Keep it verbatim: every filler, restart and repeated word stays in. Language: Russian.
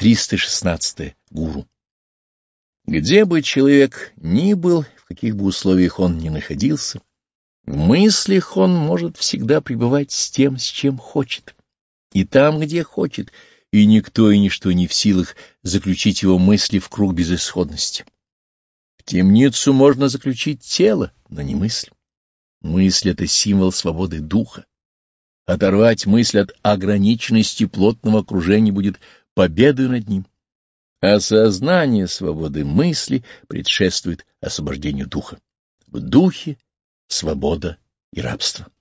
триста шестнадцатое. Гуру. Где бы человек ни был, в каких бы условиях он ни находился, в мыслях он может всегда пребывать с тем, с чем хочет, и там, где хочет, и никто и ничто не в силах заключить его мысли в круг безысходности. В темницу можно заключить тело, но не мысль. Мысль — это символ свободы духа. Оторвать мысль от ограниченности плотного окружения будет победой над ним. Осознание свободы мысли предшествует освобождению духа. В духе свобода и рабство.